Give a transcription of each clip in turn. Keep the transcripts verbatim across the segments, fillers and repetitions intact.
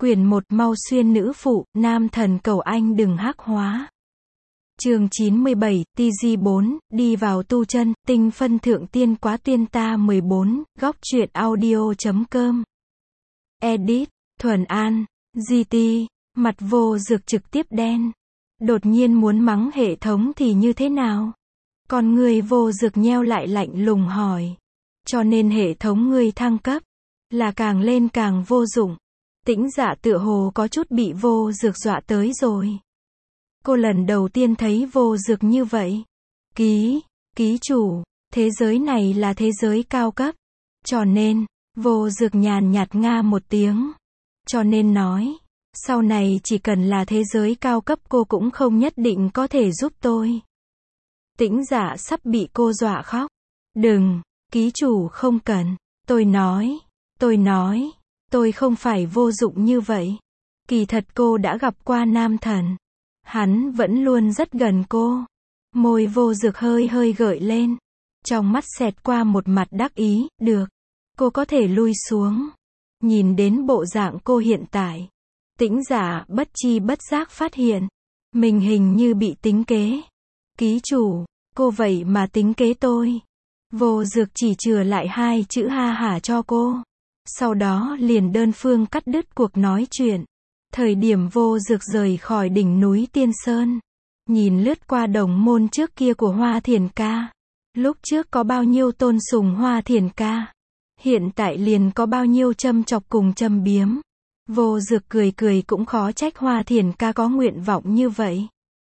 Quyển một Mau xuyên nữ phụ, nam thần cầu anh đừng hắc hóa. Chương chín mươi bảy, T G bốn, đi vào tu chân, tinh phân thượng tiên quá tuyên ta mười bốn, góc truyện audio chấm com. Edit, Thuần An, giê tê, mặt vô dược trực tiếp đen. Đột nhiên muốn mắng hệ thống thì như thế nào? Còn người vô dược nheo lại lạnh lùng hỏi. Cho nên hệ thống ngươi thăng cấp, là càng lên càng vô dụng. Tĩnh Dạ tựa hồ có chút bị vô dược dọa tới rồi. Cô lần đầu tiên thấy vô dược như vậy. Ký, ký chủ, thế giới này là thế giới cao cấp. Cho nên, vô dược nhàn nhạt nga một tiếng. Cho nên nói, sau này chỉ cần là thế giới cao cấp cô cũng không nhất định có thể giúp tôi. Tĩnh Dạ sắp bị cô dọa khóc. Đừng, ký chủ không cần. Tôi nói, tôi nói, tôi không phải vô dụng như vậy. Kỳ thật cô đã gặp qua nam thần. Hắn vẫn luôn rất gần cô. Môi vô dược hơi hơi gợi lên. Trong mắt xẹt qua một mặt đắc ý, được. Cô có thể lui xuống. Nhìn đến bộ dạng cô hiện tại. Tĩnh Dạ bất chi bất giác phát hiện. Mình hình như bị tính kế. Ký chủ, cô vậy mà tính kế tôi. Vô dược chỉ chừa lại hai chữ ha hả cho cô. Sau đó liền đơn phương cắt đứt cuộc nói chuyện. Thời điểm vô dược rời khỏi đỉnh núi Tiên Sơn. Nhìn lướt qua đồng môn trước kia của Hoa Thiền Ca. Lúc trước có bao nhiêu tôn sùng Hoa Thiền Ca. Hiện tại liền có bao nhiêu châm chọc cùng châm biếm. Vô dược cười cười cũng khó trách Hoa Thiền Ca có nguyện vọng như vậy.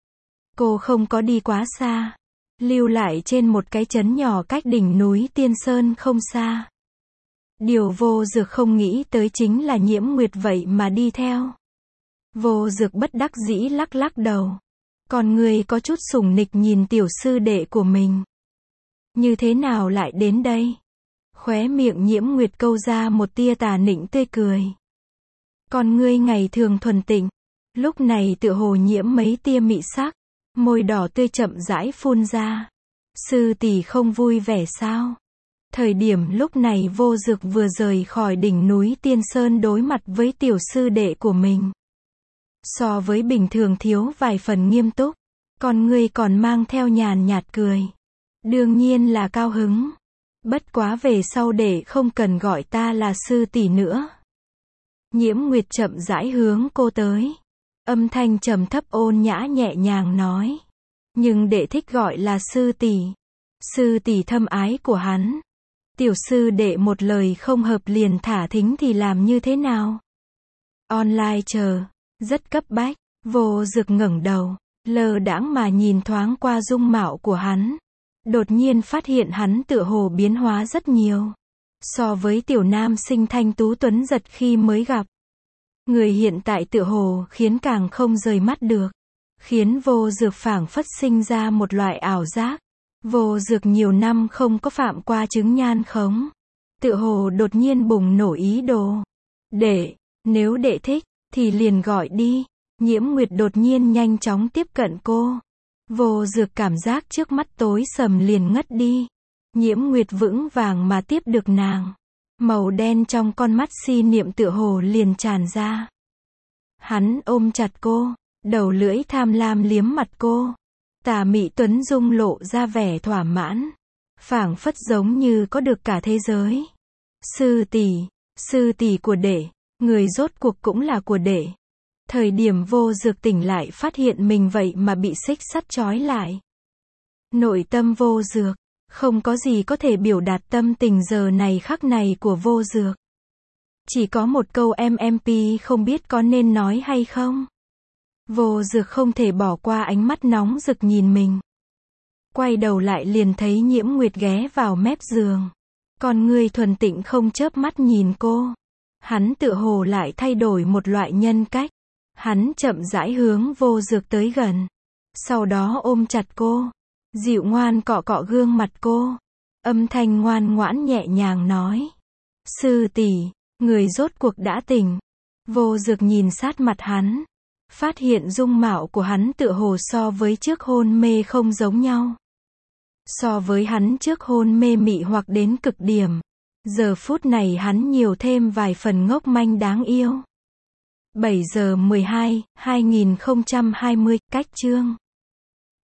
Cô không có đi quá xa. Lưu lại trên một cái trấn nhỏ cách đỉnh núi Tiên Sơn không xa. Điều vô dược không nghĩ tới chính là Nhiễm Nguyệt vậy mà đi theo. Vô dược bất đắc dĩ lắc lắc đầu. Còn người có chút sủng nịch nhìn tiểu sư đệ của mình. Như thế nào lại đến đây? Khóe miệng Nhiễm Nguyệt câu ra một tia tà nịnh tươi cười. Còn ngươi ngày thường thuần tịnh. Lúc này tựa hồ nhiễm mấy tia mị sắc. Môi đỏ tươi chậm rãi phun ra. Sư tỷ không vui vẻ sao? Thời điểm lúc này vô dược vừa rời khỏi đỉnh núi Tiên Sơn đối mặt với tiểu sư đệ của mình. So với bình thường thiếu vài phần nghiêm túc. Còn ngươi còn mang theo nhàn nhạt cười. Đương nhiên là cao hứng. Bất quá về sau để không cần gọi ta là sư tỷ nữa. Nhiễm Nguyệt chậm rãi hướng cô tới. Âm thanh trầm thấp ôn nhã nhẹ nhàng nói. Nhưng đệ thích gọi là sư tỷ. Sư tỷ thâm ái của hắn. Tiểu sư đệ một lời không hợp liền thả thính thì làm như thế nào? Online chờ. Rất cấp bách. Vô dược ngẩng đầu. Lơ đãng mà nhìn thoáng qua dung mạo của hắn. Đột nhiên phát hiện hắn tựa hồ biến hóa rất nhiều. So với tiểu nam sinh thanh tú tuấn giật khi mới gặp. Người hiện tại tựa hồ khiến càng không rời mắt được. Khiến vô dược phảng phất sinh ra một loại ảo giác. Vô dược nhiều năm không có phạm qua chứng nhan khống. Tựa hồ đột nhiên bùng nổ ý đồ. Để, nếu đệ thích, thì liền gọi đi. Nhiễm Nguyệt đột nhiên nhanh chóng tiếp cận cô. Vô dược cảm giác trước mắt tối sầm liền ngất đi. Nhiễm Nguyệt vững vàng mà tiếp được nàng. Màu đen trong con mắt si niệm tựa hồ liền tràn ra. Hắn ôm chặt cô, đầu lưỡi tham lam liếm mặt cô. Tà mị tuấn dung lộ ra vẻ thỏa mãn. Phảng phất giống như có được cả thế giới. Sư tỷ, sư tỷ của đệ, người rốt cuộc cũng là của đệ. Thời điểm vô dược tỉnh lại phát hiện mình vậy mà bị xích sắt trói lại. Nội tâm vô dược, không có gì có thể biểu đạt tâm tình giờ này khắc này của vô dược. Chỉ có một câu em em pê không biết có nên nói hay không. Vô dược không thể bỏ qua ánh mắt nóng rực nhìn mình. Quay đầu lại liền thấy Nhiễm Nguyệt ghé vào mép giường. Con người thuần tịnh không chớp mắt nhìn cô. Hắn tựa hồ lại thay đổi một loại nhân cách. Hắn chậm rãi hướng vô dược tới gần. Sau đó ôm chặt cô. Dịu ngoan cọ cọ gương mặt cô. Âm thanh ngoan ngoãn nhẹ nhàng nói. Sư tỷ, người rốt cuộc đã tỉnh. Vô dược nhìn sát mặt hắn. Phát hiện dung mạo của hắn tựa hồ so với trước hôn mê không giống nhau. So với hắn trước hôn mê mị hoặc đến cực điểm. Giờ phút này hắn nhiều thêm vài phần ngốc manh đáng yêu. bảy giờ mười hai, hai nghìn không trăm hai mươi, cách chương